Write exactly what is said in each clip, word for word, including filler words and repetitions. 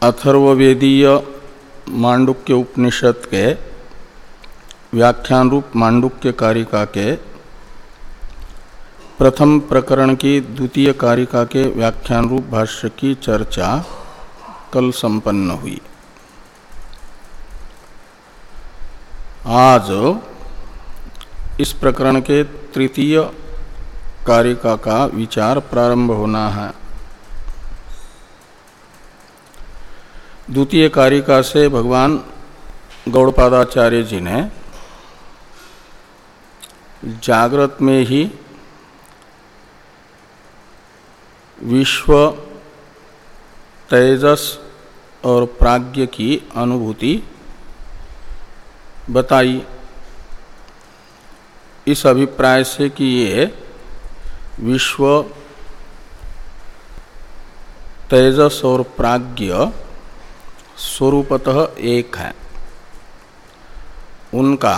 अथर्ववेदीय मांडुक्य उपनिषद के व्याख्यान रूप मांडुक्य कारिका के प्रथम प्रकरण की द्वितीय कारिका के व्याख्यान रूप भाष्य की चर्चा कल संपन्न हुई। आज इस प्रकरण के तृतीय कारिका का विचार प्रारंभ होना है। द्वितीय कारिका से भगवान गौड़पादाचार्य जी ने जागृत में ही विश्व, तेजस और प्राज्ञ की अनुभूति बताई, इस अभिप्राय से कि ये विश्व, तेजस और प्राज्ञ स्वरूपतः एक है। उनका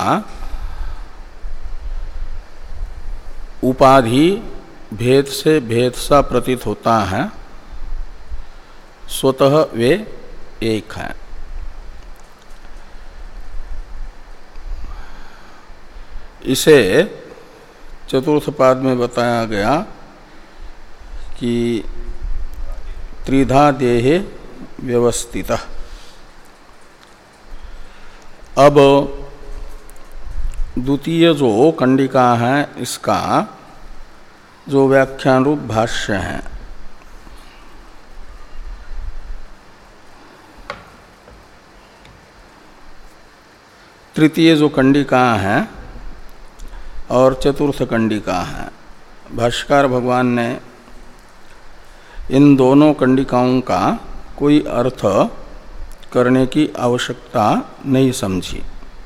उपाधि भेद से भेद सा प्रतीत होता है, स्वतः वे एक हैं। इसे चतुर्थ पाद में बताया गया कि त्रिधा देहे व्यवस्थितः। अब द्वितीय जो कंडिका है, इसका जो व्याख्यान रूप भाष्य है, तृतीय जो कंडिका है और चतुर्थ कंडिका है, भाष्यकार भगवान ने इन दोनों कंडिकाओं का कोई अर्थ करने की आवश्यकता नहीं समझी,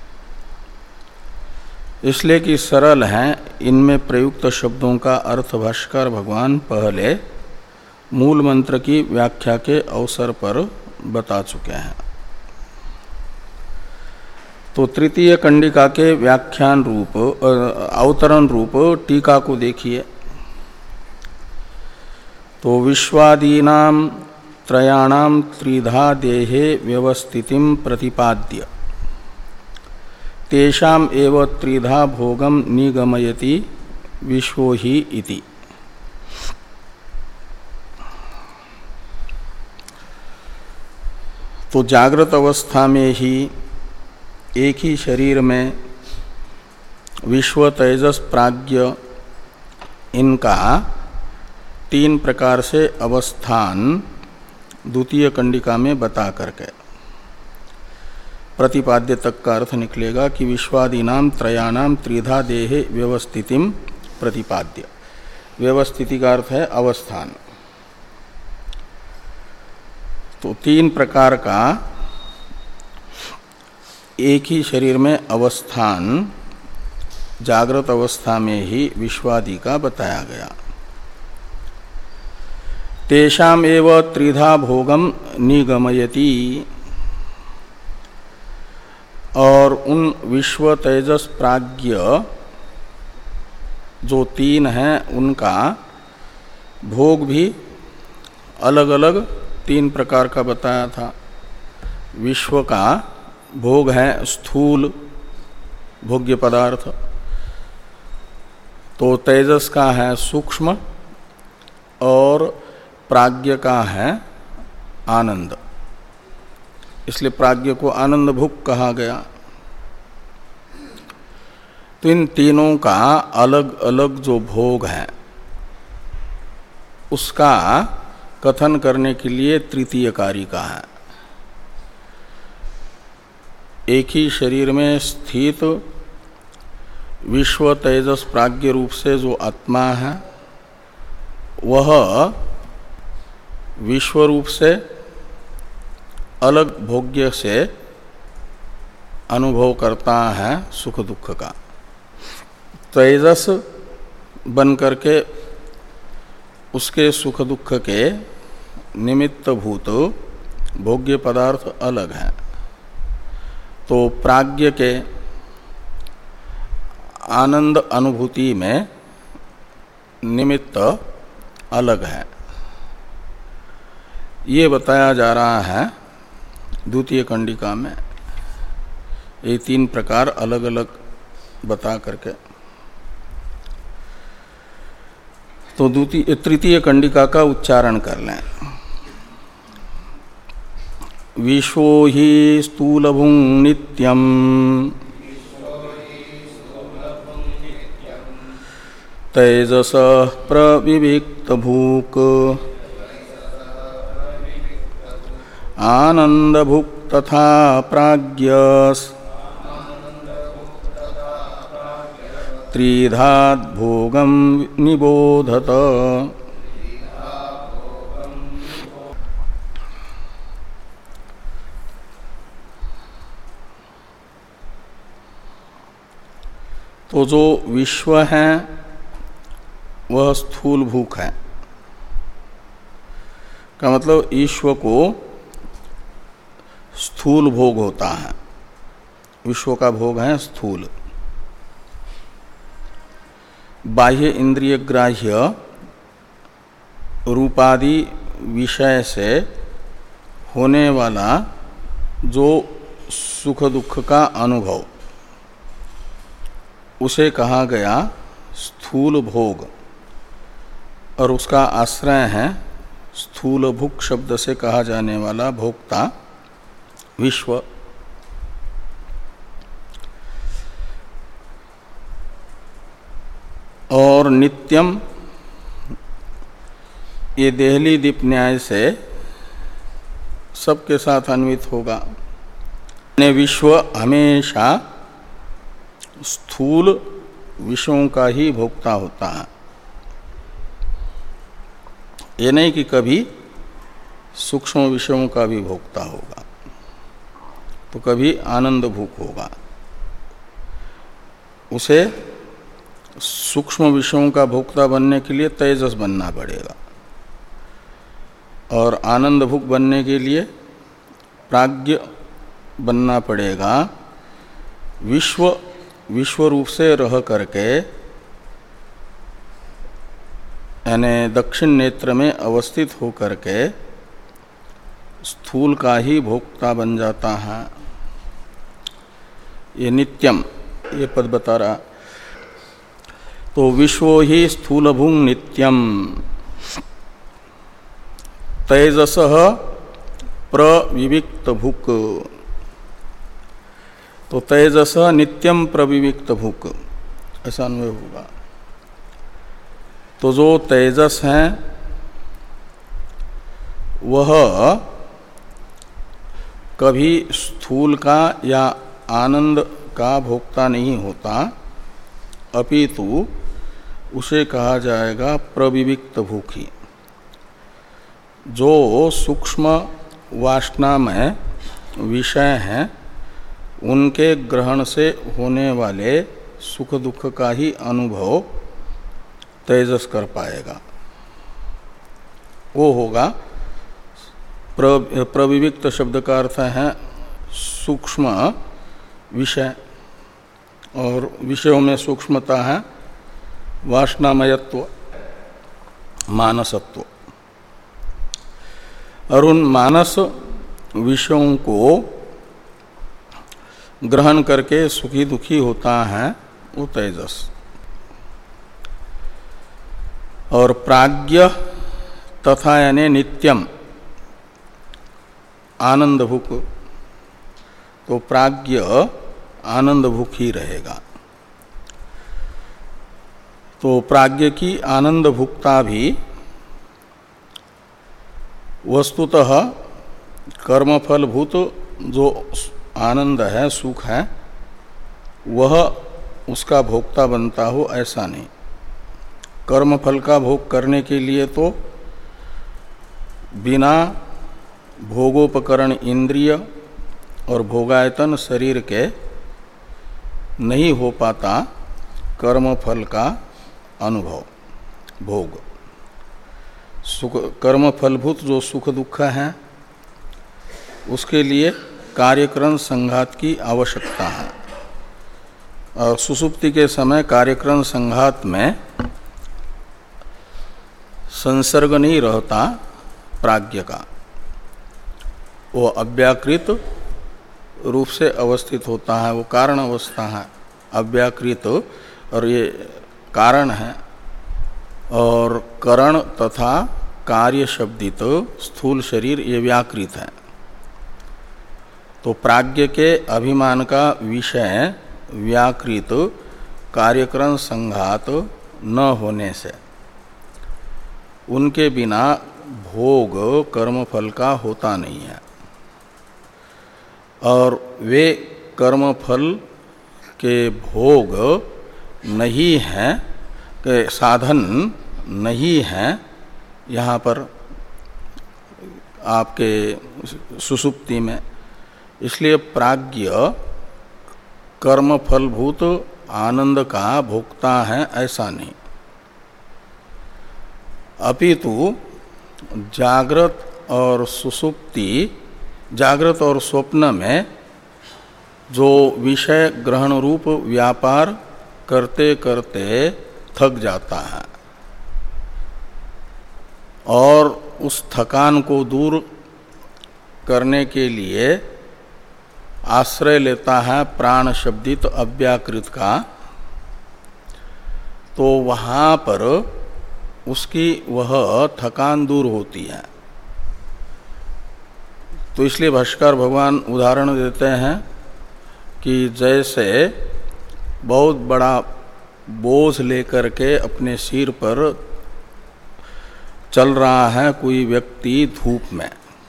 इसलिए कि सरल हैं। इनमें प्रयुक्त शब्दों का अर्थ भाष्यकार भगवान पहले मूल मंत्र की व्याख्या के अवसर पर बता चुके हैं। तो तृतीय कंडिका के व्याख्यान रूप अवतरण रूप टीका को देखिए। तो विश्वादीनां त्रयाणां त्रिधा देहे व्यवस्थितिं प्रतिपाद्य तेषाम् एव त्रिधा भोगम निगमयति विश्वो ही इति। तो जागृत अवस्था में ही एक ही शरीर में विश्व, तेजस, प्राज्ञ इनका तीन प्रकार से अवस्थान द्वितीय कंडिका में बता करके प्रतिपाद्य तक का अर्थ निकलेगा कि विश्वादीनां त्रयाणां त्रिधा देहे व्यवस्थितिम प्रतिपाद्य। व्यवस्थिति का अर्थ है अवस्थान। तो तीन प्रकार का एक ही शरीर में अवस्थान जागृत अवस्था में ही विश्वादि का बताया गया। तेषाम एव त्रिधा भोगम निगमयति, और उन विश्व, तेजस, प्राज्ञ जो तीन हैं उनका भोग भी अलग अलग तीन प्रकार का बताया था। विश्व का भोग है स्थूल भोग्य पदार्थ, तो तेजस का है सूक्ष्म और प्राज्ञ का है आनंद, इसलिए प्राज्ञ को आनंद भुक कहा गया। तो इन तीनों का अलग अलग जो भोग है उसका कथन करने के लिए तृतीय कारिका है। एक ही शरीर में स्थित विश्व, तेजस, प्राज्ञ रूप से जो आत्मा है वह विश्व रूप से अलग भोग्य से अनुभव करता है सुख दुख का। तेजस बन करके उसके सुख दुख के निमित्त भूत भोग्य पदार्थ अलग हैं। तो प्राज्ञ के आनंद अनुभूति में निमित्त अलग है। ये बताया जा रहा है द्वितीय कंडिका में ये तीन प्रकार अलग अलग बता करके। तो द्वितीय तृतीय कंडिका का उच्चारण कर लें। विश्वो हि स्थूलभुं नित्यं तैजसः प्रविविक्तभूक् आनंदभुक् तथा प्राज्ञस् त्रिधात् भोगं निबोधत। तो जो विश्व है वह स्थूल भूख है, का मतलब ईश्वर को स्थूल भोग होता है। विश्व का भोग है स्थूल, बाह्य इंद्रिय ग्राह्य रूपादि विषय से होने वाला जो सुख दुख का अनुभव, उसे कहा गया स्थूल भोग, और उसका आश्रय है स्थूल भुक् शब्द से कहा जाने वाला भोक्ता विश्व। और नित्यम ये देहली दीप न्याय से सबके साथ अन्वित होगा। विश्व हमेशा स्थूल विषयों का ही भोक्ता होता है। ये नहीं कि कभी सूक्ष्म विषयों का भी भोक्ता होगा, तो कभी आनंद भूख होगा। उसे सूक्ष्म विषयों का भोक्ता बनने के लिए तेजस बनना पड़ेगा, और आनंद भूख बनने के लिए प्राज्ञ बनना पड़ेगा। विश्व विश्व रूप से रह करके, यानी दक्षिण नेत्र में अवस्थित हो करके स्थूल का ही भोक्ता बन जाता है। ये नित्यम ये पद बता रहा। तो विश्वो ही स्थूलभुं नित्यम तैजसः प्रविविक्त भुक्। तो तेजस नित्यम प्रविविक्त भूक, ऐसा अन्वय होगा। तो जो तेजस है वह कभी स्थूल का या आनंद का भोक्ता नहीं होता, अपितु उसे कहा जाएगा प्रविविक्त भूखी। जो सूक्ष्म वासना में विषय हैं उनके ग्रहण से होने वाले सुख दुख का ही अनुभव तेजस कर पाएगा, वो होगा प्र, प्रविविक्त शब्द का अर्थ है सूक्ष्म विषय, और विषयों में सूक्ष्मता है वासनामयत्व, मानसत्व। और उन मानस विषयों को ग्रहण करके सुखी दुखी होता है वो तेजस। और प्राज्ञ तथा यानी नित्यम आनंद भूख, तो प्राज्ञ आनंद भूख ही रहेगा। तो प्राज्ञ की आनंद भुक्ता भी वस्तुतः कर्मफलभूत जो आनंद है, सुख है, वह उसका भोक्ता बनता हो ऐसा नहीं। कर्मफल का भोग करने के लिए तो बिना भोगोपकरण इंद्रिय और भोगायतन शरीर के नहीं हो पाता कर्मफल का अनुभव, भोग। सुख कर्मफलभूत जो सुख दुख है उसके लिए कार्यक्रम संघात की आवश्यकता है, और सुसुप्ति के समय कार्यक्रम संघात में संसर्ग नहीं रहता प्राज्ञ का। वो अव्याकृत रूप से अवस्थित होता है, वो कारण अवस्था है, अव्याकृत और ये कारण है। और करण तथा कार्य शब्दित स्थूल शरीर ये व्याकृत है। तो प्राज्ञ के अभिमान का विषय व्याकृत कार्यकरण संघात न होने से उनके बिना भोग कर्मफल का होता नहीं है। और वे कर्मफल के भोग नहीं हैं, के साधन नहीं हैं यहाँ पर आपके सुषुप्ति में। इसलिए प्राज्ञ कर्मफलभूत आनंद का भोक्ता है ऐसा नहीं, अपितु जागृत और सुषुप्ति, जागृत और स्वप्न में जो विषय ग्रहण रूप व्यापार करते करते थक जाता है और उस थकान को दूर करने के लिए आश्रय लेता है प्राण शब्दित अव्याकृत का, तो वहाँ पर उसकी वह थकान दूर होती है। तो इसलिए भाष्कर भगवान उदाहरण देते हैं कि जैसे बहुत बड़ा बोझ लेकर के अपने सिर पर चल रहा है कोई व्यक्ति धूप में,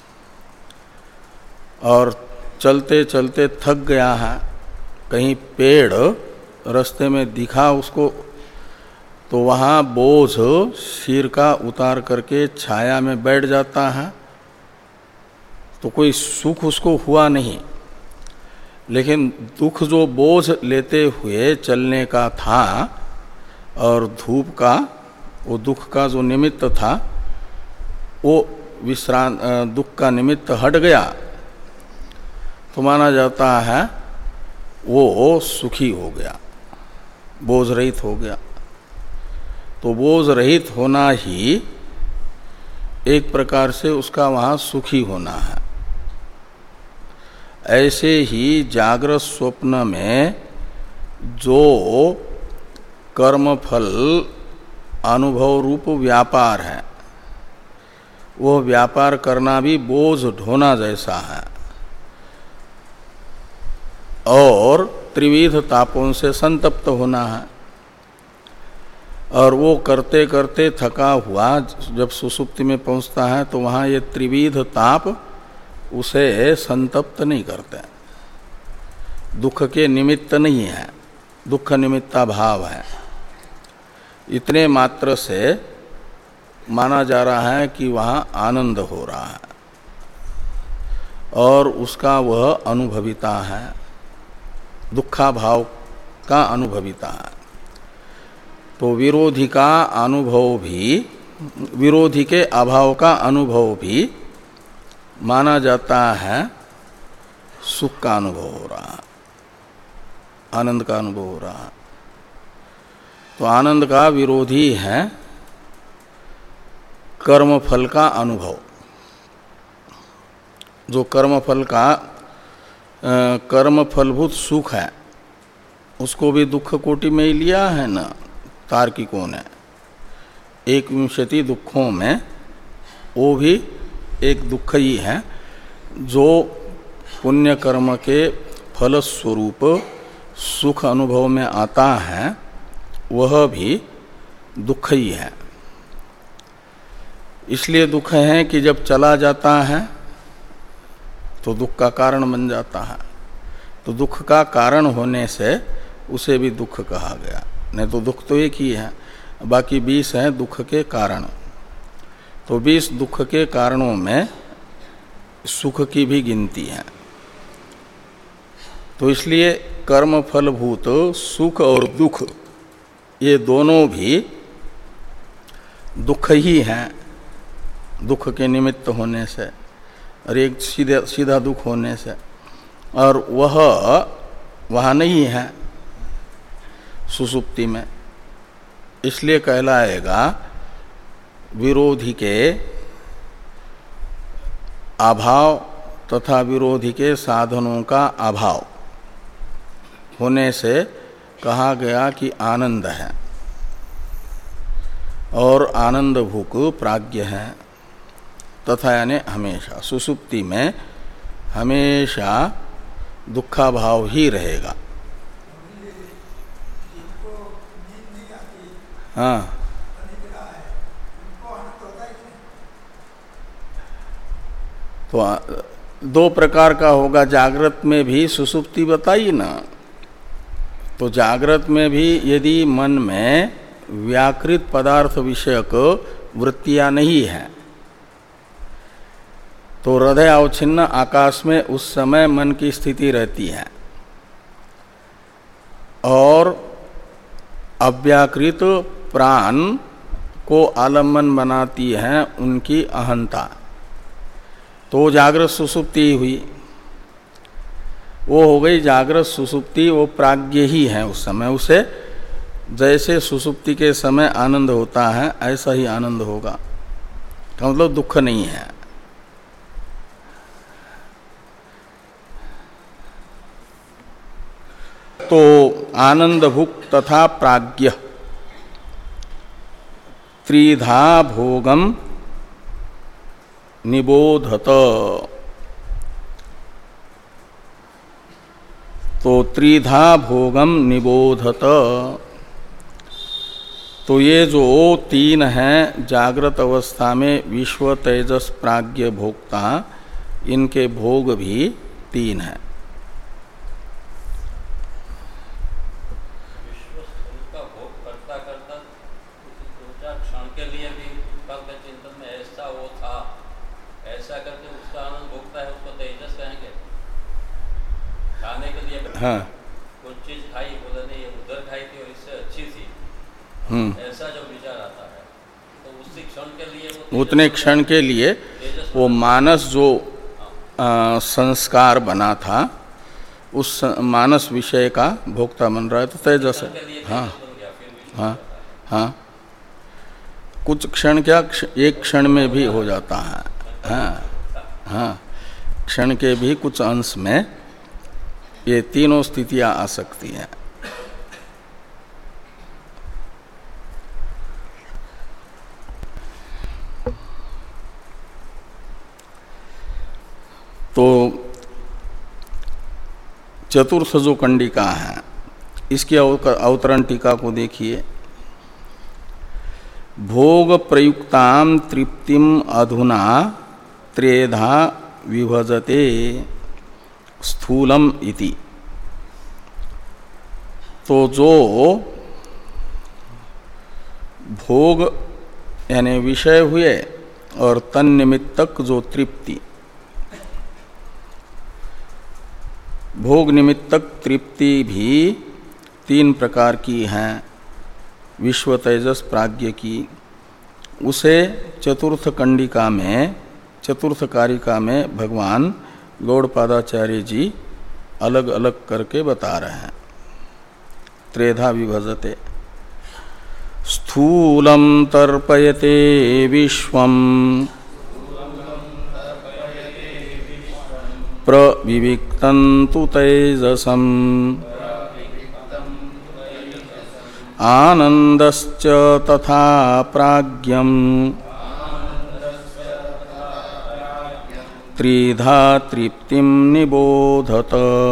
और चलते चलते थक गया है, कहीं पेड़ रास्ते में दिखा उसको तो वहाँ बोझ सिर का उतार करके छाया में बैठ जाता है, तो कोई सुख उसको हुआ नहीं। लेकिन दुख जो बोझ लेते हुए चलने का था और धूप का वो दुख का जो निमित्त था वो विश्रांत दुख का निमित्त हट गया, तो माना जाता है वो सुखी हो गया, बोझ रहित हो गया। तो बोझ रहित होना ही एक प्रकार से उसका वहाँ सुखी होना है। ऐसे ही जागृत स्वप्न में जो कर्मफल अनुभव रूप व्यापार है, वो व्यापार करना भी बोझ ढोना जैसा है और त्रिविध तापों से संतप्त होना है। और वो करते करते थका हुआ जब सुषुप्ति में पहुंचता है तो वहाँ ये त्रिविध ताप उसे संतप्त नहीं करते, दुख के निमित्त नहीं है, दुख निमित्ता भाव है। इतने मात्र से माना जा रहा है कि वहाँ आनंद हो रहा है और उसका वह अनुभविता है, दुखा भाव का अनुभविता है। तो विरोधी का अनुभव भी, विरोधी के अभाव का अनुभव भी माना जाता है सुख का अनुभव हो रहा है, आनंद का अनुभव हो रहा है। तो आनंद का विरोधी है कर्मफल का अनुभव। जो कर्मफल का कर्मफलभूत सुख है उसको भी दुख कोटि में ही लिया है ना तार्किकों ने। एक विंशति दुखों में वो भी एक दुख ही है जो पुण्य कर्म के फलस्वरूप सुख अनुभव में आता है, वह भी दुख ही है। इसलिए दुख है कि जब चला जाता है तो दुख का कारण बन जाता है। तो दुख का कारण होने से उसे भी दुख कहा गया। नहीं तो दुख तो एक ही है, बाकी बीस हैं दुख के कारण। तो बीस दुख के कारणों में सुख की भी गिनती है। तो इसलिए कर्म फलभूत सुख और दुख ये दोनों भी दुख ही हैं, दुख के निमित्त होने से, और एक सीधा सीधा दुख होने से। और वह वहाँ नहीं है सुषुप्ति में, इसलिए कहलाएगा विरोधी के अभाव तथा विरोधी के साधनों का अभाव होने से कहा गया कि आनंद है और आनंद भूक प्राज्ञ है। तथा यानी हमेशा सुसुप्ति में हमेशा दुखाभाव ही रहेगा। हाँ, तो दो प्रकार का होगा। जागृत में भी सुसुप्ति बताई ना, तो जागृत में भी यदि मन में व्याकृत पदार्थ विषयक वृत्तियां नहीं है तो हृदय अवच्छिन्न आकाश में उस समय मन की स्थिति रहती है और अव्याकृत प्राण को आलम्बन बनाती है उनकी अहंता, तो जागृत सुसुप्ति हुई। वो हो गई जागृत सुसुप्ति, वो प्राज्ञ ही है उस समय। उसे जैसे सुसुप्ति के समय आनंद होता है ऐसा ही आनंद होगा, का मतलब दुख नहीं है। तो आनंद भुक तथा प्राज्ञ त्रिधा भोगम निबोधत। तो त्रिधा भोगम निबोधत, तो ये जो तीन हैं जागृत अवस्था में विश्व तेजस प्राज्ञ भोक्ता, इनके भोग भी तीन हैं। हाँ, कुछ चीज खाई, बोला नहीं ये उधर खाई थी और इससे अच्छी थी, ऐसा जो विचार आता है तो उसी क्षण के लिए वो उतने क्षण के लिए वो मानस जो आ, संस्कार बना था उस मानस विषय का भोक्ता बन रहा है, तो तेजस है। हाँ हाँ हाँ, कुछ क्षण क्या एक क्षण में भी हो जाता है। हाँ हाँ, क्षण के भी कुछ अंश में ये तीनों स्थितियां आ सकती हैं। तो चतुर्थ जो कंडिका है इसकी अवतरण टीका को देखिए। भोग प्रयुक्ताम तृप्तिम अधुना त्रेधा विभजते स्थूलम इति। तो जो भोग यानी विषय हुए और तन्निमित्तक जो तृप्ति, भोग निमित्तक तृप्ति भी तीन प्रकार की हैं विश्व तेजस प्राज्ञ की। उसे चतुर्थ कंडिका में, चतुर्थ कारिका में भगवान गौड़पादाचार्य जी अलग अलग करके बता रहे हैं। त्रेधा विभजते, स्थूलम तर्पयते विश्वम प्रविविक्तं तेजसम आनंदश्च तथा प्राज्ञम त्रिधा तृप्तिम निबोधत।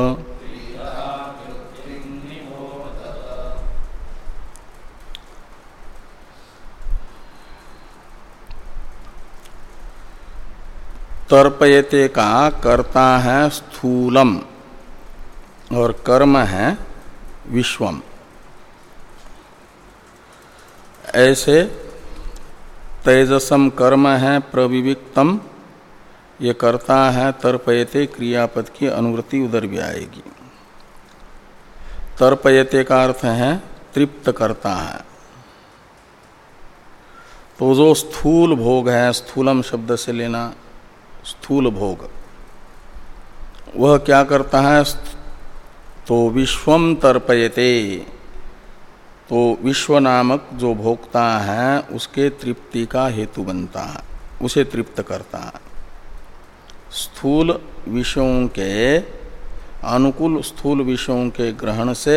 तर्पयते का कर्ता है स्थूलम और कर्म है विश्वम। ऐसे तेजसम कर्म है, प्रविविक्तम ये करता है, तर्पयते क्रियापद की अनुवृत्ति उधर भी आएगी। तर्पयते का अर्थ है तृप्त करता है। तो जो स्थूल भोग है, स्थूलम शब्द से लेना स्थूल भोग, वह क्या करता है? तो विश्वम तर्पयते, तो विश्व नामक जो भोक्ता है उसके तृप्ति का हेतु बनता है, उसे तृप्त करता है। स्थूल विषयों के अनुकूल स्थूल विषयों के ग्रहण से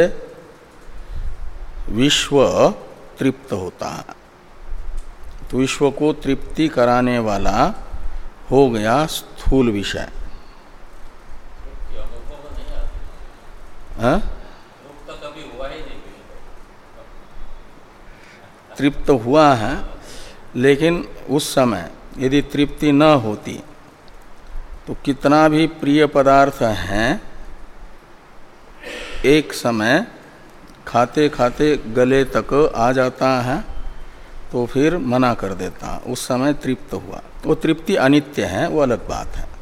विश्व तृप्त होता है। तो विश्व को तृप्ति कराने वाला हो गया स्थूल विषय। हाँ? तृप्त हुआ है, लेकिन उस समय यदि तृप्ति न होती तो कितना भी प्रिय पदार्थ है एक समय खाते खाते गले तक आ जाता है तो फिर मना कर देता, उस समय तृप्त हुआ। वो तृप्ति अनित्य है, वो अलग बात है।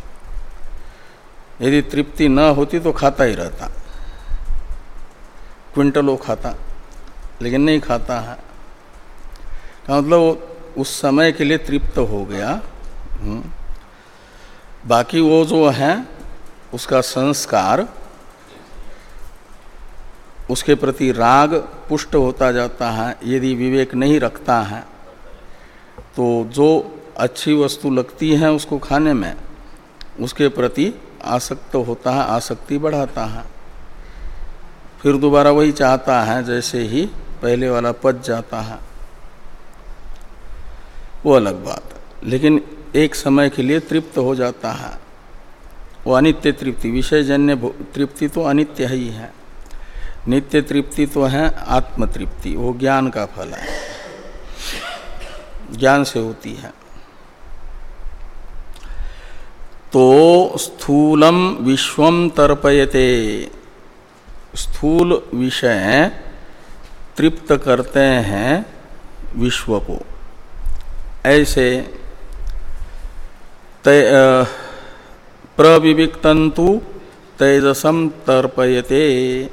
यदि तृप्ति न होती तो खाता ही रहता, क्विंटलों खाता, लेकिन नहीं खाता है। का मतलब उस समय के लिए तृप्त हो गया। बाकी वो जो है उसका संस्कार, उसके प्रति राग पुष्ट होता जाता है। यदि विवेक नहीं रखता है तो जो अच्छी वस्तु लगती है उसको खाने में उसके प्रति आसक्त होता है, आसक्ति बढ़ाता है, फिर दोबारा वही चाहता है जैसे ही पहले वाला पच जाता है, वो अलग बात है। लेकिन एक समय के लिए तृप्त हो जाता है, वो अनित्य तृप्ति। विषयजन्य तृप्ति तो अनित्य ही है, नित्य तृप्ति तो है आत्म तृप्ति, वो ज्ञान का फल है, ज्ञान से होती है। तो स्थूलम विश्वम तर्पयते, स्थूल विषय तृप्त करते हैं विश्व को। ऐसे प्रविविक्तंतु तेजसम तर्पयते,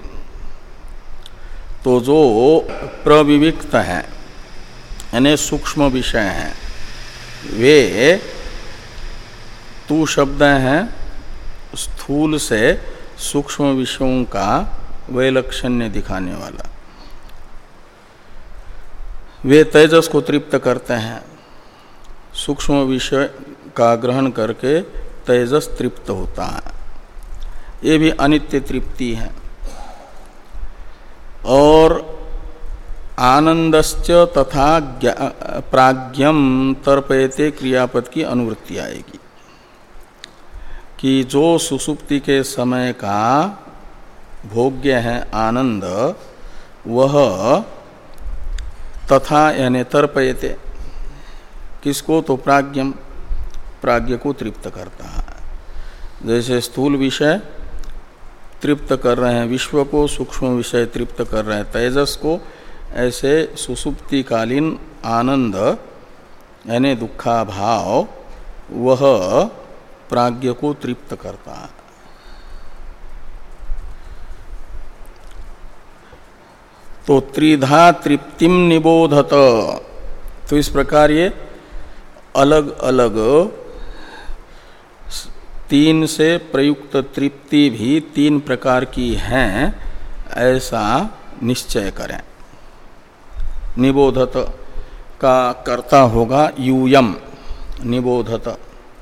तो जो प्रविविक्त हैं यानी सूक्ष्म विषय हैं, वे तू शब्द हैं स्थूल से सूक्ष्म विषयों का वैलक्षण्य दिखाने वाला। वे तेजस को तृप्त करते हैं, सूक्ष्म विषय का ग्रहण करके तेजस तृप्त होता है। ये भी अनित्य तृप्ति है। और आनंदश्च तथा प्राज्ञम तर्पयते क्रियापद की अनुवृत्ति आएगी कि जो सुसुप्ति के समय का भोग्य है आनंद, वह तथा यानी तर्पयते किसको, तो प्राज्ञम, प्राज्ञ को तृप्त करता है। जैसे स्थूल विषय तृप्त कर रहे हैं विश्व को, सूक्ष्म विषय तृप्त कर रहे हैं तेजस को, ऐसे सुसुप्तिकालीन आनंद यानी दुखाभाव वह प्राज्ञ को तृप्त करता है। तो त्रिधा तृप्तिम निबोधत, तो इस प्रकार ये अलग अलग तीन से प्रयुक्त तृप्ति भी तीन प्रकार की हैं, ऐसा निश्चय करें। निबोधत का कर्ता होगा यूयम, निबोधत।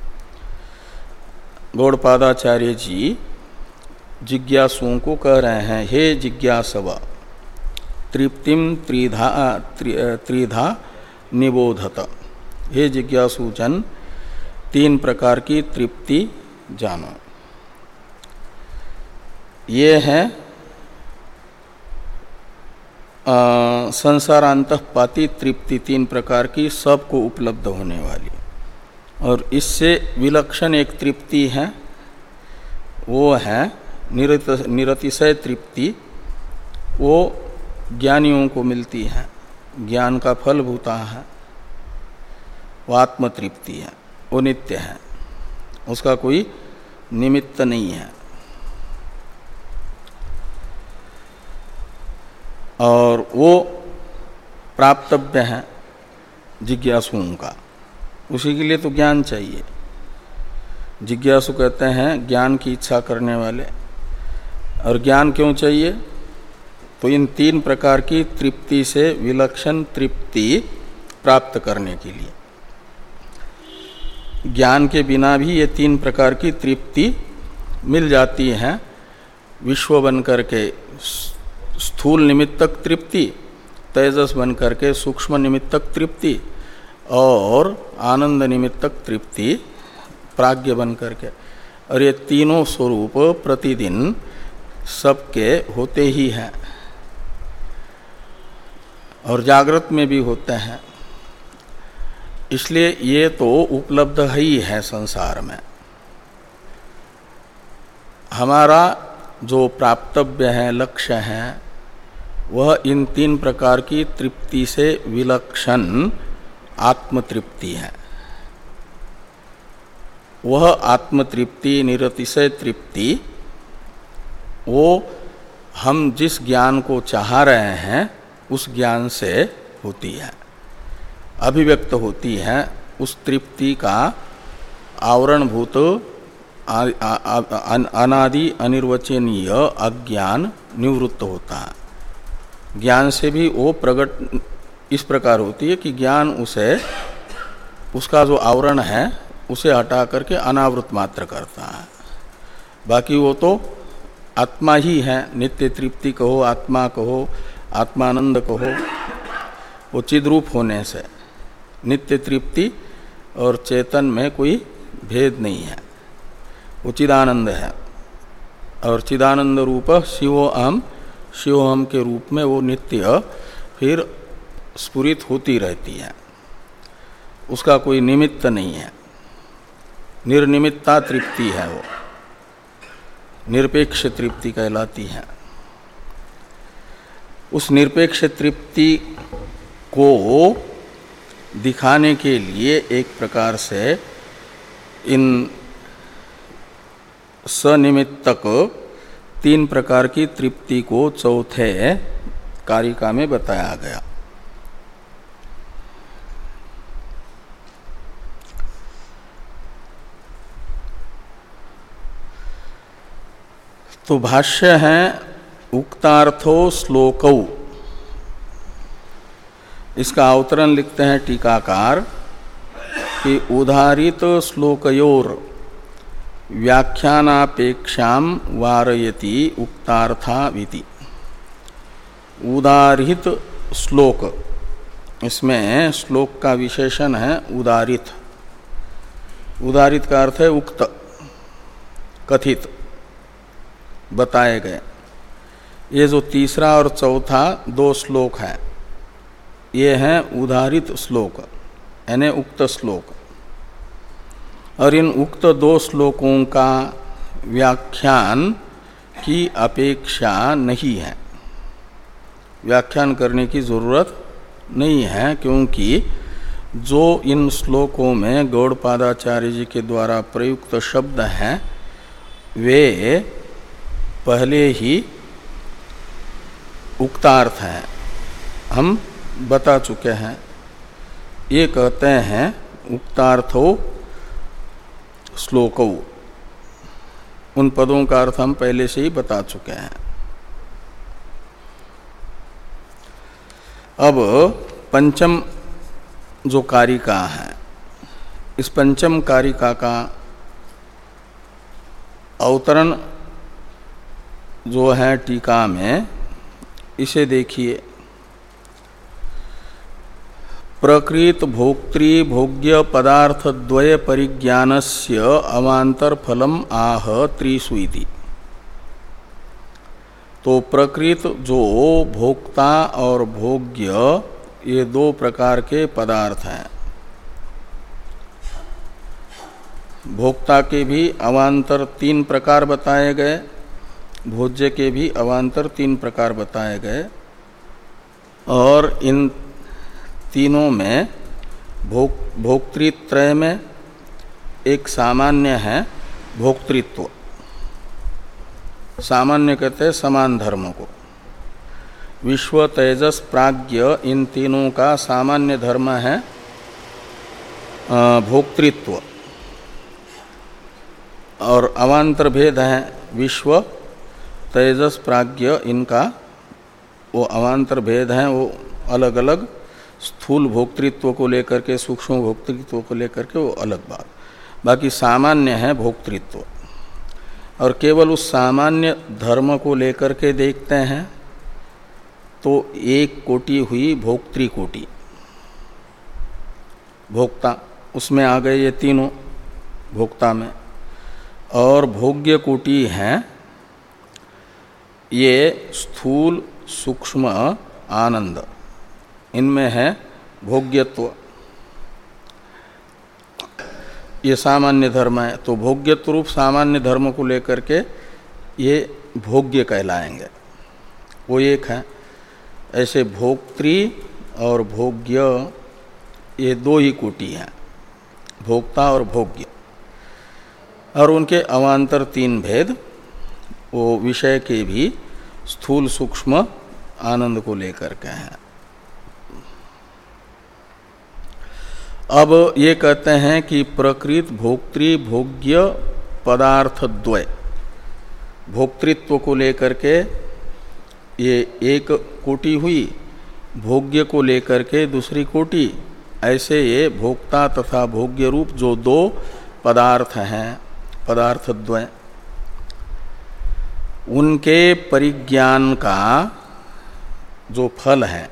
गौड़पादाचार्य जी जिज्ञासुओं को कह रहे हैं, हे जिज्ञासव तृप्तिम त्रिधा त्रि, त्रिधा निबोधत, हे जिज्ञासु जन तीन प्रकार की तृप्ति जानो। ये है संसारांतःपाती तृप्ति, तीन प्रकार की सबको उपलब्ध होने वाली। और इससे विलक्षण एक तृप्ति है, वो है निरत निरतिशय तृप्ति। वो ज्ञानियों को मिलती है, ज्ञान का फल भूता है, वो आत्म तृप्ति है, वो नित्य है, उसका कोई निमित्त नहीं है। और वो प्राप्तव्य है जिज्ञासुओं का, उसी के लिए तो ज्ञान चाहिए। जिज्ञासु कहते हैं ज्ञान की इच्छा करने वाले। और ज्ञान क्यों चाहिए, तो इन तीन प्रकार की तृप्ति से विलक्षण तृप्ति प्राप्त करने के लिए। ज्ञान के बिना भी ये तीन प्रकार की तृप्ति मिल जाती है। विश्व बन करके स्थूल निमित्तक तृप्ति, तेजस बन करके सूक्ष्म निमित्तक तृप्ति और आनंद निमित्तक तृप्ति प्राज्ञ बन करके। और ये तीनों स्वरूप प्रतिदिन सबके होते ही हैं और जागृत में भी होते हैं। इसलिए ये तो उपलब्ध ही है संसार में। हमारा जो प्राप्तव्य है, लक्ष्य है, वह इन तीन प्रकार की तृप्ति से विलक्षण आत्मतृप्ति है। वह आत्मतृप्ति, निरतिशय तृप्ति, वो हम जिस ज्ञान को चाह रहे हैं उस ज्ञान से होती है, अभिव्यक्त होती है। उस तृप्ति का आवरणभूत अनादि अनिर्वचनीय अज्ञान निवृत्त होता है। ज्ञान से भी वो प्रकट इस प्रकार होती है कि ज्ञान उसे, उसका जो आवरण है उसे हटा करके अनावृत मात्र करता है। बाकी वो तो आत्मा ही है। नित्य तृप्ति कहो, आत्मा कहो, आत्मानंद कहो, वो चिद्रूप होने से नित्य तृप्ति और चेतन में कोई भेद नहीं है, वो चिदानंद है। और चिदानंद रूप शिवोहम, शिवोहम के रूप में वो नित्य फिर स्फुरित होती रहती है, उसका कोई निमित्त नहीं है। निर्निमित्ता तृप्ति है, वो निरपेक्ष तृप्ति कहलाती है। उस निरपेक्ष तृप्ति को दिखाने के लिए एक प्रकार से इन सनिमित्तक तीन प्रकार की तृप्ति को चौथे कारिका में बताया गया। तो भाष्य है उक्तार्थो श्लोकौ। इसका अवतरण लिखते हैं टीकाकार कि उदाहरित श्लोकयोर व्याख्यानापेक्षाम वारयति उक्तार्थाविति। उदाहरित श्लोक, इसमें श्लोक का विशेषण है उदाहरित। उदाहरित का अर्थ है उक्त, कथित, बताए गए। ये जो तीसरा और चौथा दो श्लोक हैं, ये हैं उदाहरित श्लोक, यानी उक्त श्लोक। और इन उक्त दो श्लोकों का व्याख्यान की अपेक्षा नहीं है, व्याख्यान करने की जरूरत नहीं है, क्योंकि जो इन श्लोकों में गौड़पादाचार्य जी के द्वारा प्रयुक्त शब्द हैं वे पहले ही उक्तार्थ हैं, हम बता चुके हैं। ये कहते हैं उक्तार्थो श्लोको, उन पदों का अर्थ हम पहले से ही बता चुके हैं। अब पंचम जो कारिका है, इस पंचम कारिका का अवतरण जो है टीका में, इसे देखिए। प्रकृत भोक्तृ भोग्य पदार्थ द्वय परिज्ञानस्य अवांतर फलम आह त्रिसुइति। तो प्रकृत जो भोक्ता और भोग्य, ये दो प्रकार के पदार्थ हैं। भोक्ता के भी अवांतर तीन प्रकार बताए गए, भोज्य के भी अवांतर तीन प्रकार बताए गए। और इन तीनों में भोग भोक्तृत्रय में एक सामान्य है भोक्तृत्व। सामान्य कहते हैं समान धर्म को। विश्व, तेजस, प्राज्ञ, इन तीनों का सामान्य धर्म है भोक्तृत्व। और अवांतर भेद है विश्व, तेजस, प्राज्ञ, इनका वो अवांतर भेद हैं, वो अलग अलग स्थूल भोक्तृत्व को लेकर के, सूक्ष्म भोक्तृत्व को लेकर के वो अलग बात। बाकी सामान्य है भोक्तृत्व, और केवल उस सामान्य धर्म को लेकर के देखते हैं तो एक कोटि हुई भोक्तृ कोटि, भोक्ता, उसमें आ गए ये तीनों भोक्ता में। और भोग्य कोटि हैं ये स्थूल सूक्ष्म आनंद, इनमें है भोग्यत्व, ये सामान्य धर्म है। तो भोग्यत्व रूप सामान्य धर्म को लेकर के ये भोग्य कहलाएंगे, वो एक है। ऐसे भोक्तृ और भोग्य ये दो ही कोटि हैं, भोक्ता और भोग्य, और उनके अवान्तर तीन भेद, वो विषय के भी स्थूल सूक्ष्म आनंद को लेकर के हैं। अब ये कहते हैं कि प्रकृत भोक्तृ भोग्य पदार्थ द्वय, भोक्तृत्व को लेकर के ये एक कोटि हुई, भोग्य को लेकर के दूसरी कोटि, ऐसे ये भोक्ता तथा भोग्य रूप जो दो पदार्थ हैं, पदार्थ द्वय, उनके परिज्ञान का जो फल है,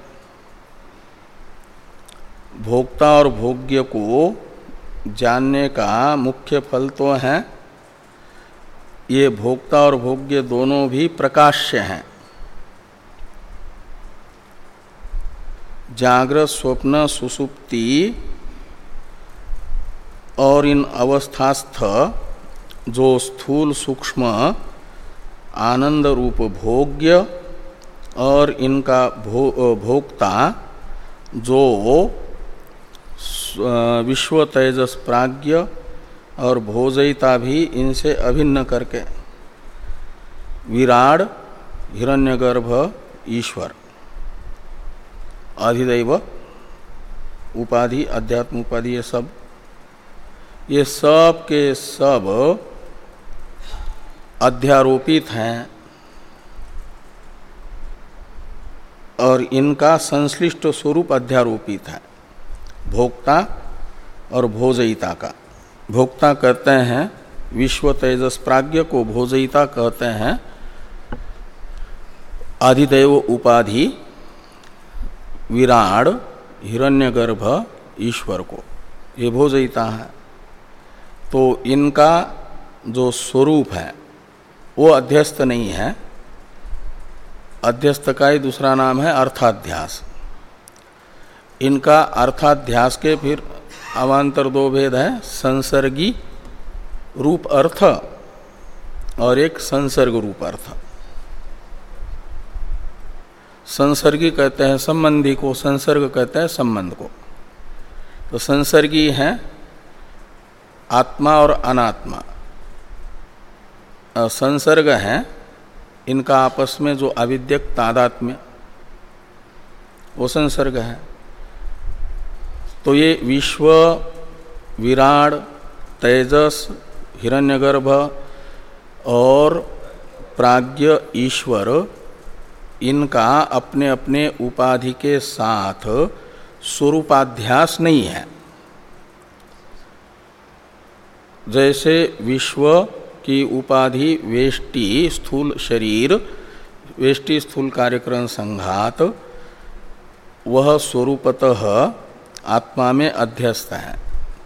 भोक्ता और भोग्य को जानने का मुख्य फल तो है, ये भोक्ता और भोग्य दोनों भी प्रकाश्य हैं। जागृत स्वप्न सुषुप्ति और इन अवस्थास्थ जो स्थूल सूक्ष्म आनंद रूप भोग्य और इनका भो, भोक्ता जो विश्व तेजस प्राज्ञ और भोजयिता भी इनसे अभिन्न करके विराड हिरण्यगर्भ ईश्वर अधिदैव उपाधि अध्यात्म उपाधि, ये सब ये सब के सब अध्यारोपित हैं और इनका संश्लिष्ट स्वरूप अध्यारोपित है भोक्ता और भोजयिता का। भोक्ता कहते हैं विश्व तेजस प्राज्ञ को, भोजयिता कहते हैं अधिदैव उपाधि विराड हिरण्यगर्भ ईश्वर को, ये भोजयिता है। तो इनका जो स्वरूप है वो अध्यस्त नहीं है, अध्यस्त का ही दूसरा नाम है अर्थाध्यास। इनका अर्थाध्यास के फिर अवान्तर दो भेद है, संसर्गी रूप अर्थ और एक संसर्ग रूप अर्थ। संसर्गी कहते हैं संबंधी को, संसर्ग कहते हैं संबंध को। तो संसर्गी है आत्मा और अनात्मा, संसर्ग है इनका आपस में जो अविद्यक तादात्म्य, वो संसर्ग है। तो ये विश्व विराड तेजस हिरण्यगर्भ और प्राज्ञ ईश्वर, इनका अपने अपने उपाधि के साथ स्वरूपाध्यास नहीं है। जैसे विश्व की उपाधि वेष्टि स्थूल शरीर, वेष्टि स्थूल कार्यक्रम संघात, वह स्वरूपतः आत्मा में अध्यस्त है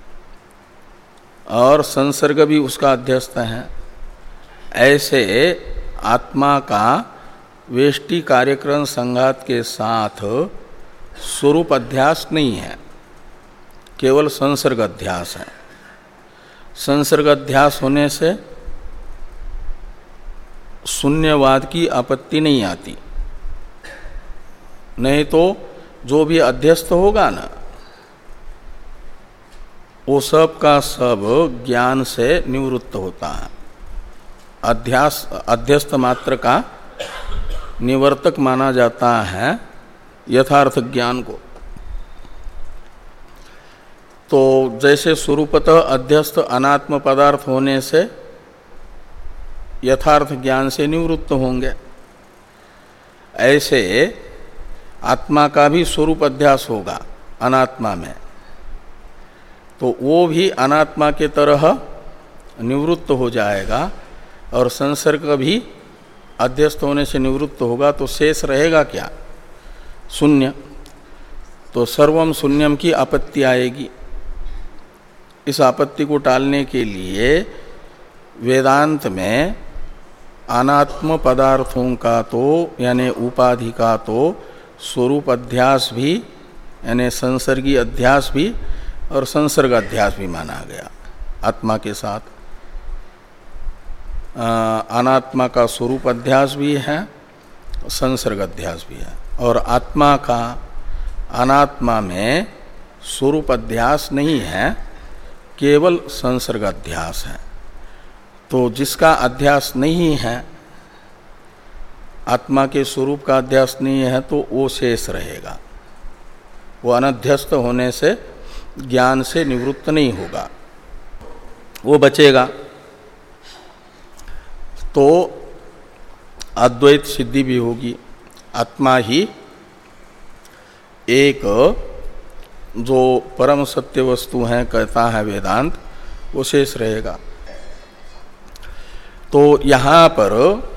और संसर्ग भी उसका अध्यस्त है। ऐसे आत्मा का वेष्टि कार्यक्रम संघात के साथ स्वरूप अध्यास नहीं है, केवल संसर्ग अध्यास है। संसर्ग अध्यास होने से शून्यवाद की आपत्ति नहीं आती, नहीं तो जो भी अध्यस्त होगा ना, वो सब का सब ज्ञान से निवृत्त होता है। अध्यास अध्यस्त मात्र का निवर्तक माना जाता है यथार्थ ज्ञान को। तो जैसे स्वरूपतः अध्यस्त अनात्म पदार्थ होने से यथार्थ ज्ञान से निवृत्त होंगे, ऐसे आत्मा का भी स्वरूप अध्यास होगा। अनात्मा में, तो वो भी अनात्मा के तरह निवृत्त हो जाएगा और संसर्ग भी अध्यस्त होने से निवृत्त होगा, तो शेष रहेगा क्या? शून्य। तो सर्वम शून्यम की आपत्ति आएगी। इस आपत्ति को टालने के लिए वेदांत में अनात्म पदार्थों का तो यानी उपाधि का तो स्वरूप अध्यास भी यानी संसर्गी अध्यास भी और संसर्ग अध्यास भी माना गया आत्मा के साथ। अनात्मा का स्वरूप अध्यास भी है, संसर्ग अध्यास भी है, और आत्मा का अनात्मा में स्वरूप अध्यास नहीं है, केवल संसर्ग अध्यास है। तो जिसका अध्यास नहीं है, आत्मा के स्वरूप का अध्यास नहीं है, तो वो शेष रहेगा, वो अनध्यस्त होने से ज्ञान से निवृत्त नहीं होगा, वो बचेगा। तो अद्वैत सिद्धि भी होगी। आत्मा ही एक जो परम सत्य वस्तु है कहता है वेदांत, वो शेष रहेगा। तो यहाँ पर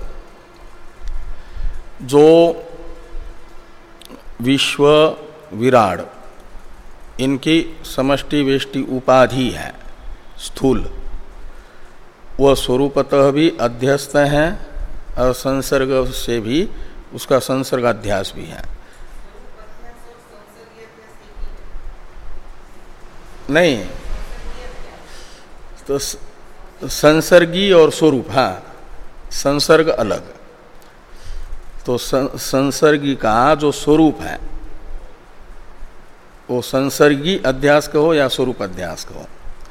जो विश्व विराट इनकी समष्टि वेष्टि उपाधि है स्थूल, वह स्वरूपतः भी अध्यस्त है और संसर्ग से भी उसका संसर्गाध्यास भी है। नहीं तो संसर्गी और स्वरूप, हाँ, संसर्ग अलग। तो संसर्गी का जो स्वरूप है वो संसर्गी अध्यास कहो या स्वरूप अध्यास कहो,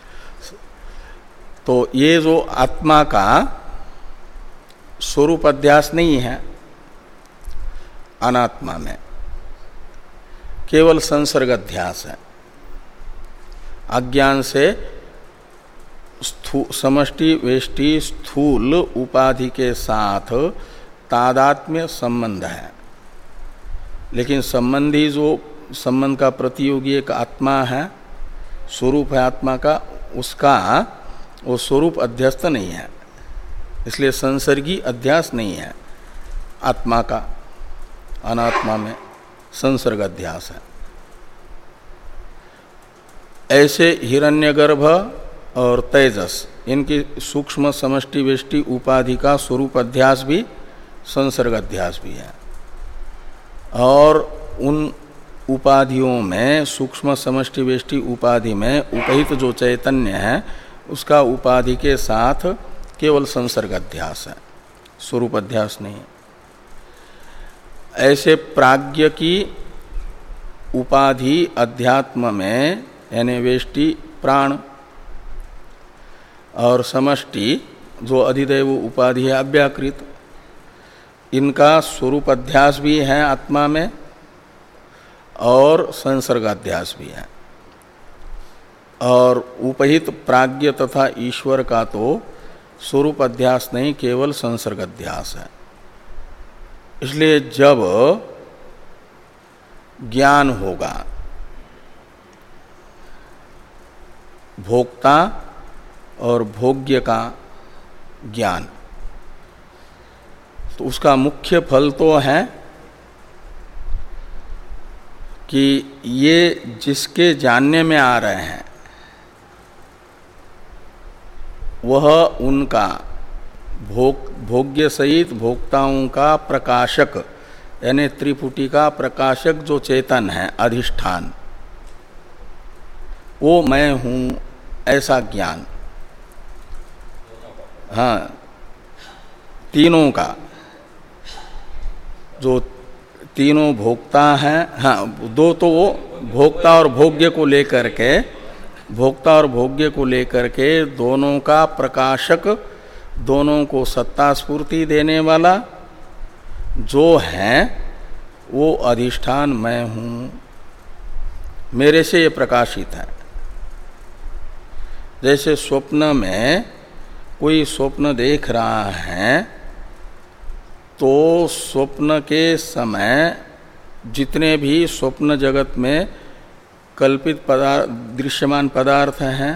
तो ये जो आत्मा का स्वरूप अध्यास नहीं है अनात्मा में, केवल संसर्ग अध्यास है। अज्ञान से समष्टि वेष्टि स्थूल उपाधि के साथ तादात्म्य संबंध है, लेकिन संबंधी जो संबंध का प्रतियोगी एक आत्मा है, स्वरूप है आत्मा का, उसका वो स्वरूप अध्यस्त नहीं है, इसलिए संसर्गी अध्यास नहीं है आत्मा का। अनात्मा में संसर्ग अध्यास है। ऐसे हिरण्यगर्भ और तेजस इनकी सूक्ष्म समष्टि वेष्टि उपाधि का स्वरूप अध्यास भी संसर्ग अध्यास भी है, और उन उपाधियों में सूक्ष्म समष्टि वेष्टि उपाधि में उपहित जो चैतन्य है उसका उपाधि के साथ केवल संसर्ग अध्यास है, स्वरूप अध्यास नहीं। ऐसे प्राज्ञ की उपाधि अध्यात्म में यानी वेष्टि प्राण और समष्टि जो अधिदैव उपाधि है अव्याकृत, इनका स्वरूप अध्यास भी है आत्मा में और संसर्गाध्यास भी है। और उपहित प्राज्ञ तथा ईश्वर का तो स्वरूप अध्यास नहीं, केवल संसर्ग अध्यास है। इसलिए जब ज्ञान होगा भोक्ता और भोग्य का ज्ञान, तो उसका मुख्य फल तो है कि ये जिसके जानने में आ रहे हैं वह उनका भोग भोग्य सहित भोक्ताओं का प्रकाशक यानी त्रिपुटी का प्रकाशक जो चेतन है अधिष्ठान, वो मैं हूँ ऐसा ज्ञान, हाँ, तीनों का जो तीनों भोक्ता हैं, हाँ, दो तो वो भोक्ता और भोग्य को लेकर के भोक्ता और भोग्य को लेकर के दोनों का प्रकाशक, दोनों को सत्ता स्फूर्ति देने वाला जो है वो अधिष्ठान मैं हूँ, मेरे से ये प्रकाशित है। जैसे स्वप्न में कोई स्वप्न देख रहा है तो स्वप्न के समय जितने भी स्वप्न जगत में कल्पित पदार्थ दृश्यमान पदार्थ हैं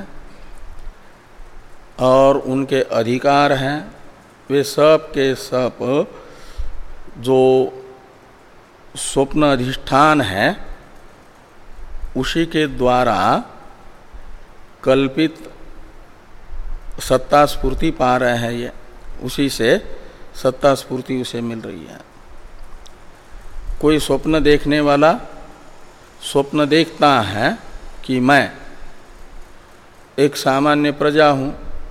और उनके अधिकार हैं, वे सब के सब जो स्वप्न अधिष्ठान है उसी के द्वारा कल्पित सत्ता स्फूर्ति पा रहे हैं। ये उसी से सत्ता स्फूर्ति उसे मिल रही है। कोई स्वप्न देखने वाला स्वप्न देखता है कि मैं एक सामान्य प्रजा हूँ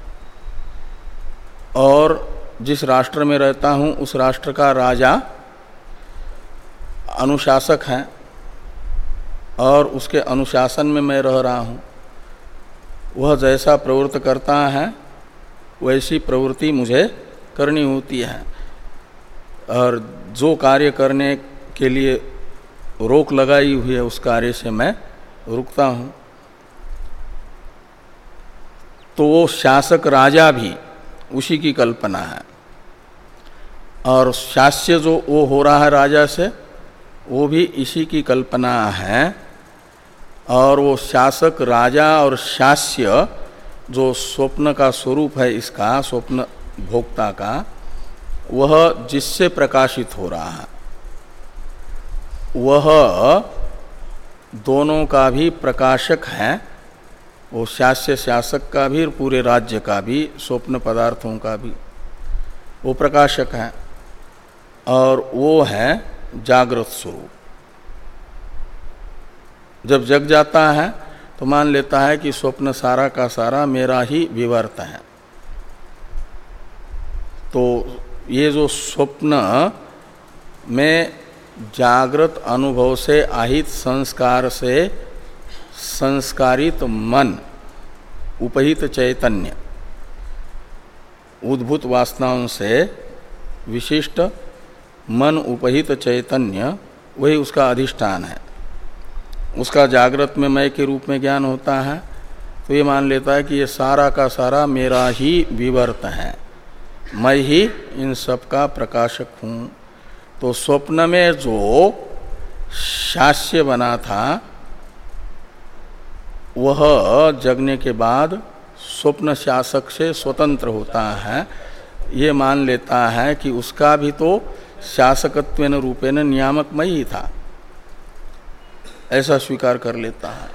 और जिस राष्ट्र में रहता हूँ उस राष्ट्र का राजा अनुशासक है और उसके अनुशासन में मैं रह रहा हूँ। वह जैसा प्रवृत्त करता है वैसी प्रवृत्ति मुझे करनी होती है और जो कार्य करने के लिए रोक लगाई हुई है उस कार्य से मैं रुकता हूँ। तो वो शासक राजा भी उसी की कल्पना है और शास्य जो वो हो रहा है राजा से वो भी इसी की कल्पना है। और वो शासक राजा और शास्य जो स्वप्न का स्वरूप है इसका स्वप्न भोक्ता का, वह जिससे प्रकाशित हो रहा है वह दोनों का भी प्रकाशक है। वो शास्य शासक का भी और पूरे राज्य का भी, स्वप्न पदार्थों का भी वो प्रकाशक है और वो है जागृत स्वरूप। जब जग जाता है तो मान लेता है कि स्वप्न सारा का सारा मेरा ही विवर्त है। तो ये जो स्वप्न में जागृत अनुभव से आहित संस्कार से संस्कारित मन, उपहित चैतन्य, उद्भूत वासनाओं से विशिष्ट मन उपहित चैतन्य, वही उसका अधिष्ठान है। उसका जागृत में मैं के रूप में ज्ञान होता है तो ये मान लेता है कि ये सारा का सारा मेरा ही विवर्त है, मैं ही इन सब का प्रकाशक हूँ। तो स्वप्न में जो शास्य बना था वह जगने के बाद स्वप्न शासक से स्वतंत्र होता है। ये मान लेता है कि उसका भी तो शासकत्वेन रूपेण नियामक मैं ही था, ऐसा स्वीकार कर लेता है।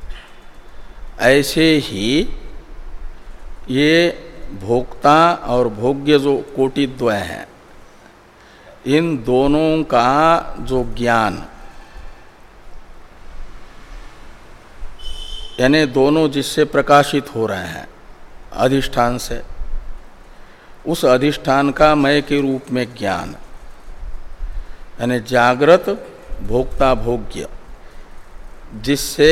ऐसे ही ये भोक्ता और भोग्य जो कोटिद्वय है, इन दोनों का जो ज्ञान, यानी दोनों जिससे प्रकाशित हो रहे हैं अधिष्ठान से, उस अधिष्ठान का मय के रूप में ज्ञान, यानी जागृत भोक्ता भोग्य जिससे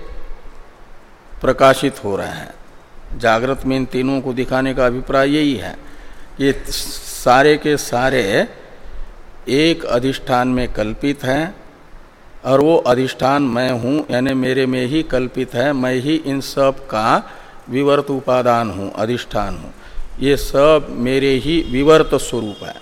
प्रकाशित हो रहे हैं। जागृत में इन तीनों को दिखाने का अभिप्राय यही है कि ये सारे के सारे एक अधिष्ठान में कल्पित हैं और वो अधिष्ठान मैं हूँ, यानी मेरे में ही कल्पित है, मैं ही इन सब का विवर्त उपादान हूँ, अधिष्ठान हूँ। ये सब मेरे ही विवर्त स्वरूप है।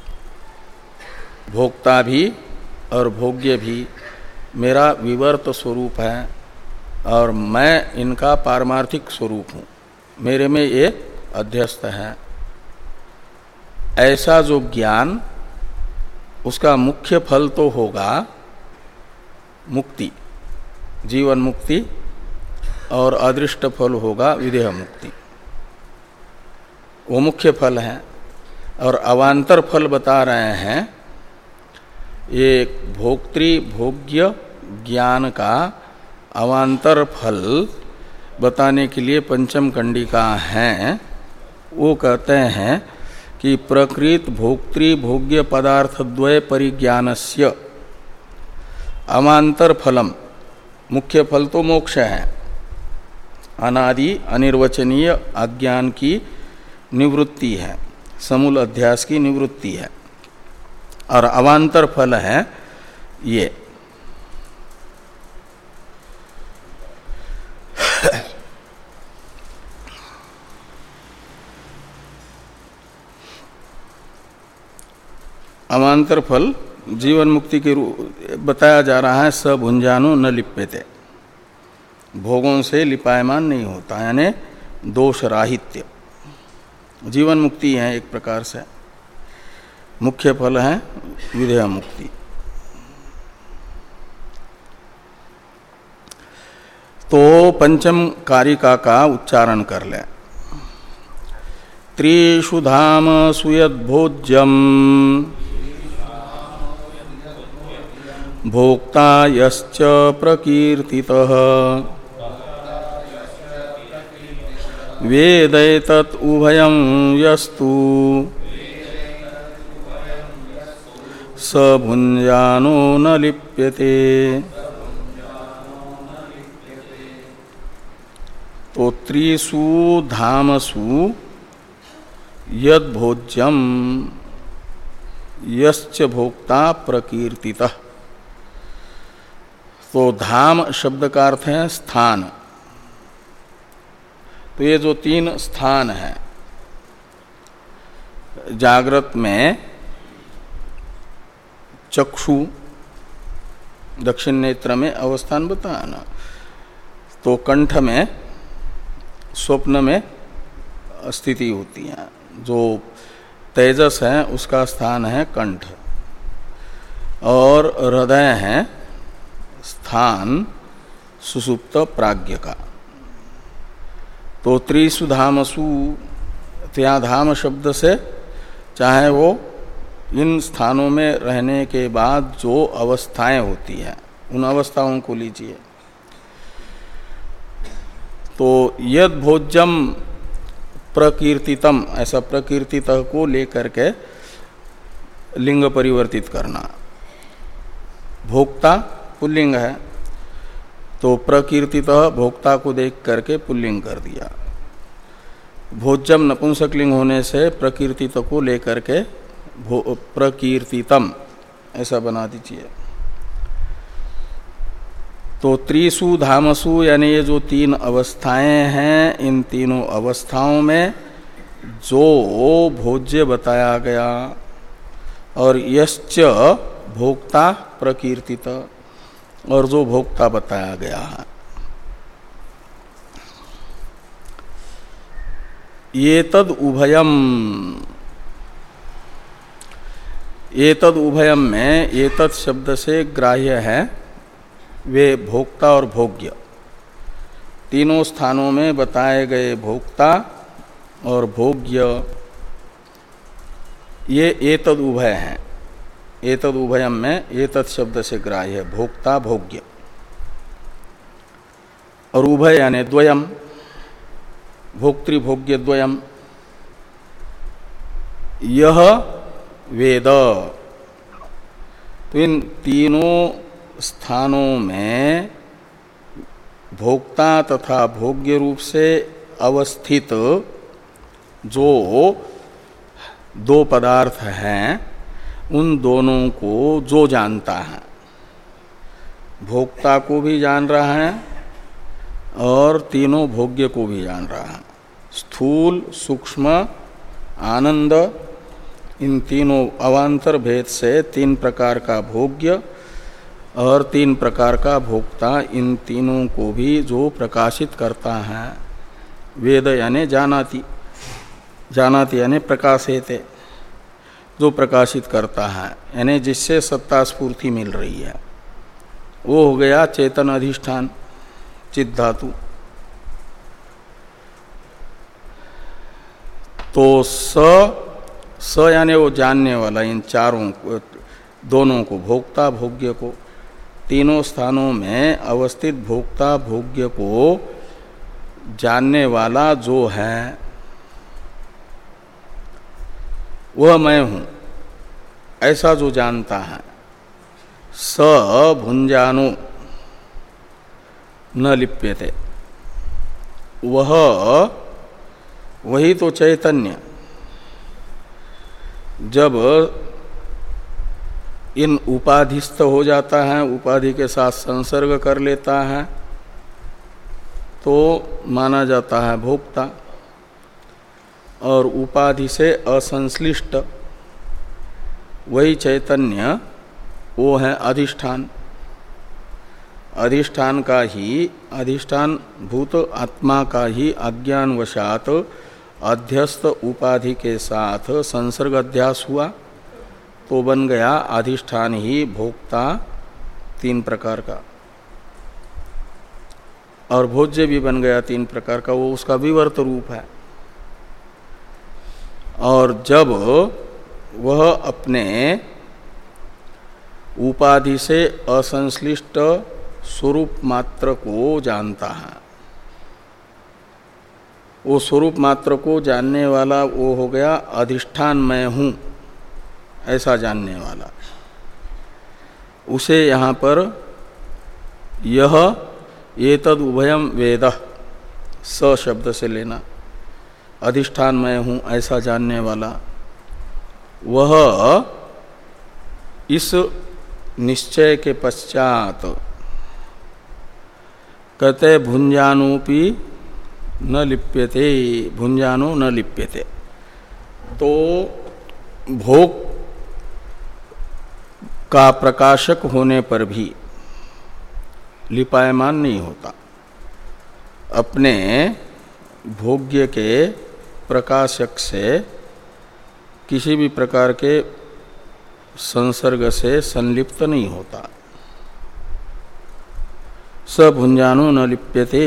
भोक्ता भी और भोग्य भी मेरा विवर्त स्वरूप है और मैं इनका पारमार्थिक स्वरूप हूँ, मेरे में ये अध्यस्त है। ऐसा जो ज्ञान, उसका मुख्य फल तो होगा मुक्ति, जीवन मुक्ति, और अदृष्ट फल होगा विदेह मुक्ति। वो मुख्य फल है। और अवान्तर फल बता रहे हैं, ये भोक्तृ भोग्य ज्ञान का अवान्तर फल बताने के लिए पंचम कंडिका है। वो कहते हैं कि प्रकृत भोक्तृ भोग्य पदार्थ द्वय परिज्ञानस्य अवान्तर फलम, मुख्य फल तो मोक्ष है, अनादि अनिर्वचनीय अज्ञान की निवृत्ति है, समूल अध्यास की निवृत्ति है। और अवान्तर फल है ये अवान्तर फल जीवन मुक्ति के रूप बताया जा रहा है। स भुंजानो न लिप्यते, भोगों से लिपायमान नहीं होता, यानी दोष राहित्य, जीवन मुक्ति है एक प्रकार से। मुख्य फल है विधेय मुक्ति। तो पंचम कारिका का उच्चारण कर ले। त्रिषु धाम सुयद्भोज्यम भोक्ता यश्च प्रकीर्तितः वेदैतत् उभयं यस्तु स भुञ्जानो न लिप्यते। तो त्रिषु धामसु यद भोज्यम यश्च भोक्ता प्रकीर्तितः। तो धाम शब्द का अर्थ है स्थान। तो ये जो तीन स्थान हैं, जागृत में चक्षु, दक्षिण नेत्र में अवस्थान बताया ना, तो कंठ में स्वप्न में स्थिति होती है। जो तेजस है उसका स्थान है कंठ, और हृदय है स्थान सुसुप्त प्राज्ञ का। तो त्रिषु धामसु, त्या धाम शब्द से चाहे वो इन स्थानों में रहने के बाद जो अवस्थाएं होती हैं उन अवस्थाओं को लीजिए। तो यद भोज्यम प्रकीर्तितम, ऐसा प्रकीर्तित को लेकर के लिंग परिवर्तित करना। भोक्ता पुल्लिंग है, तो प्रकीर्तित भोक्ता को देख करके पुल्लिंग कर दिया। भोज्यम नपुंसकलिंग होने से प्रकीर्तित को लेकर के प्रकीर्तितम ऐसा बना दीजिए। तो त्रिषु धामसु यानी ये जो तीन अवस्थाएं हैं, इन तीनों अवस्थाओं में जो भोज्य बताया गया और यश्च भोक्ता प्रकीर्तित, और जो भोक्ता बताया गया है, ये तद उभयम, ये तद उभयम में ये तद शब्द से ग्राह्य है वे भोक्ता और भोग्य। तीनों स्थानों में बताए गए भोक्ता और भोग्य ये एतद उभय हैं। एतद उभयम में एतद शब्द से ग्राह्य है भोक्ता भोग्य, और उभय यानी द्वयम, भोक्तृभोग्य द्वयम। यह वेद, तो इन तीनों स्थानों में भोक्ता तथा भोग्य रूप से अवस्थित जो दो पदार्थ हैं, उन दोनों को जो जानता है, भोक्ता को भी जान रहा है और तीनों भोग्य को भी जान रहा है। स्थूल, सूक्ष्म, आनंद, इन तीनों अवांतर भेद से तीन प्रकार का भोग्य और तीन प्रकार का भोक्ता, इन तीनों को भी जो प्रकाशित करता है, वेद यानी जानाति, जानाति यानी प्रकाशेते, जो प्रकाशित करता है, यानी जिससे सत्ता स्फूर्ति मिल रही है, वो हो गया चेतन अधिष्ठान चित्त धातु। तो स स यानी वो जानने वाला, इन चारों दोनों को, भोक्ता भोग्य को, तीनों स्थानों में अवस्थित भोक्ता भोग्य को जानने वाला जो है वह मैं हूं, ऐसा जो जानता है, स भुंजानो न लिप्यते, वह वही तो चैतन्य जब इन उपाधिस्थ हो जाता है, उपाधि के साथ संसर्ग कर लेता है, तो माना जाता है भोक्ता, और उपाधि से असंश्लिष्ट वही चैतन्य वो है अधिष्ठान। अधिष्ठान का ही अधिष्ठान भूत आत्मा का ही अज्ञानवशात अध्यस्त उपाधि के साथ संसर्ग अध्यास हुआ तो बन गया अधिष्ठान ही भोक्ता तीन प्रकार का, और भोज्य भी बन गया तीन प्रकार का, वो उसका विवर्त रूप है। और जब वह अपने उपाधि से असंश्लिष्ट स्वरूप मात्र को जानता है, वो स्वरूप मात्र को जानने वाला वो हो गया अधिष्ठान मैं हूँ ऐसा जानने वाला। उसे यहाँ पर यह एतद उभयम वेद स शब्द से लेना, अधिष्ठान मैं हूँ ऐसा जानने वाला, वह इस निश्चय के पश्चात कहते भुंजानोपि न लिप्यते, भुंजानो न लिप्यते, तो भोग का प्रकाशक होने पर भी लिपायमान नहीं होता। अपने भोग्य के प्रकाशक से किसी भी प्रकार के संसर्ग से संलिप्त नहीं होता। स भुंजानो न लिप्यते।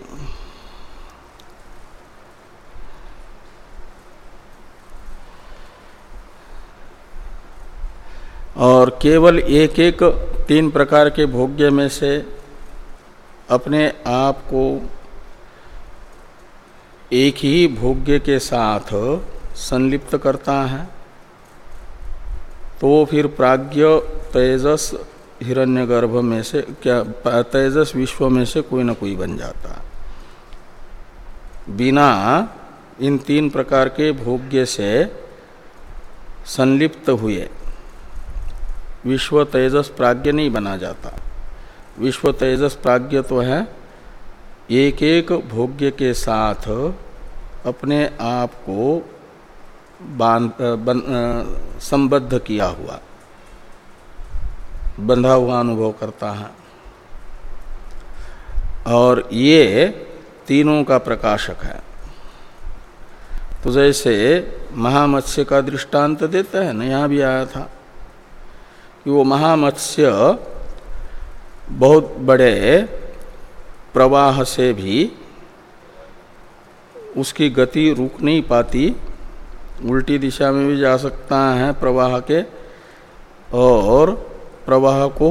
और केवल एक एक तीन प्रकार के भोग्य में से अपने आप को एक ही भोग्य के साथ संलिप्त करता है तो फिर प्राज्ञ तेजस हिरण्यगर्भ में से क्या तेजस विश्व में से कोई ना कोई बन जाता। बिना इन तीन प्रकार के भोग्य से संलिप्त हुए विश्व तेजस प्राज्ञ नहीं बना जाता। विश्व तेजस प्राज्ञ तो है एक एक भोग्य के साथ अपने आप को बांध संबद्ध किया हुआ, बंधा हुआ अनुभव करता है, और ये तीनों का प्रकाशक है। तो जैसे महामत्स्य का दृष्टांत देता है ना, यहाँ भी आया था कि वो महामत्स्य बहुत बड़े प्रवाह से भी उसकी गति रुक नहीं पाती, उल्टी दिशा में भी जा सकता है प्रवाह के, और प्रवाह को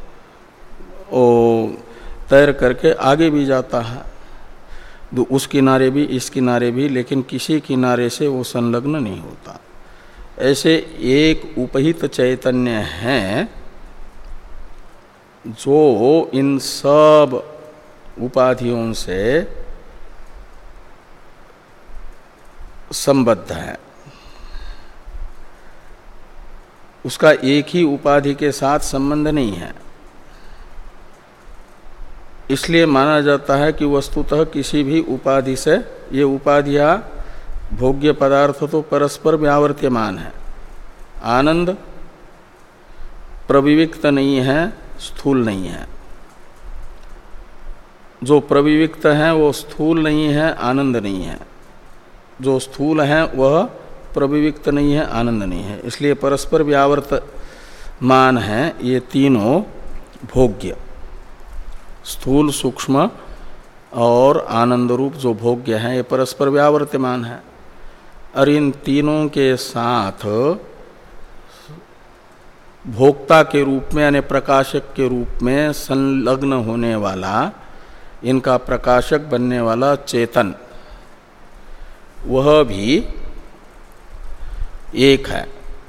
तैर करके आगे भी जाता है, उस किनारे भी इस किनारे भी, लेकिन किसी किनारे से वो संलग्न नहीं होता। ऐसे एक उपहित चैतन्य है जो इन सब उपाधियों से संबद्ध है। उसका एक ही उपाधि के साथ संबंध नहीं है, इसलिए माना जाता है कि वस्तुतः किसी भी उपाधि से, ये उपाधियां भोग्य पदार्थ तो परस्पर व्यावर्त्यमान है। आनंद प्रविविक्त नहीं है, स्थूल नहीं है। जो प्रविविक्त है वो स्थूल नहीं है, आनंद नहीं है। जो स्थूल है वह प्रविविक्त नहीं है, आनंद नहीं है। इसलिए परस्पर व्यावर्तमान है ये तीनों भोग्य, स्थूल, सूक्ष्म और आनंद रूप जो भोग्य है ये परस्पर व्यावर्तमान है। और इन तीनों के साथ भोक्ता के रूप में यानी प्रकाशक के रूप में संलग्न होने वाला, इनका प्रकाशक बनने वाला चेतन, वह भी एक है।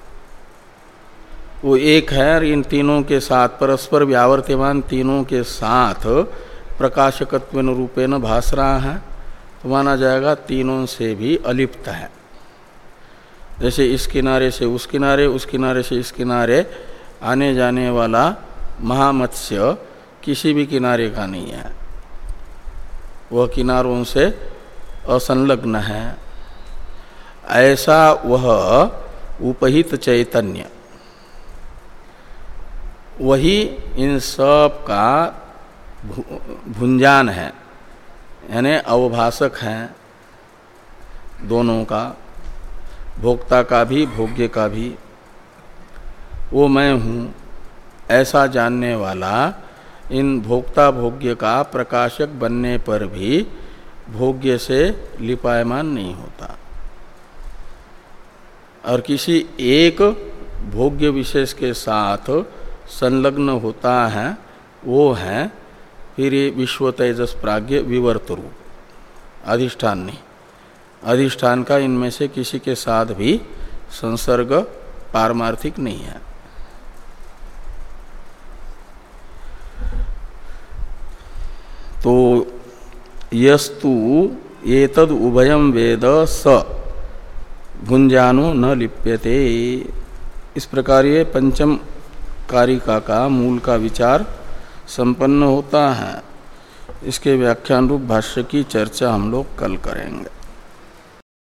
वो एक है और इन तीनों के साथ परस्पर व्यावर्त्यमान तीनों के साथ प्रकाशकत्वेन रूपेण भास रहा है, तो माना जाएगा तीनों से भी अलिप्त है। जैसे इस किनारे से उस किनारे, उस किनारे से इस किनारे आने जाने वाला महामत्स्य किसी भी किनारे का नहीं है, वह किनारों से असंलग्न है। ऐसा वह उपहित चैतन्य, वही इन सब का भुंजान है, यानी अवभाषक हैं दोनों का, भोक्ता का भी भोग्य का भी। वो मैं हूँ ऐसा जानने वाला इन भोक्ता भोग्य का प्रकाशक बनने पर भी भोग्य से लिपायमान नहीं होता, और किसी एक भोग्य विशेष के साथ संलग्न होता है, वो है फिर ये विश्व तेजस प्राज्ञ विवर्त रूप अधिष्ठान नहीं। अधिष्ठान का इनमें से किसी के साथ भी संसर्ग पारमार्थिक नहीं है। तो यस्तु एतद उभयम वेद स भुंजानो न लिप्यते। इस प्रकार ये पंचम कारिका का मूल का विचार संपन्न होता है। इसके व्याख्यान रूप भाष्य की चर्चा हम लोग कल करेंगे।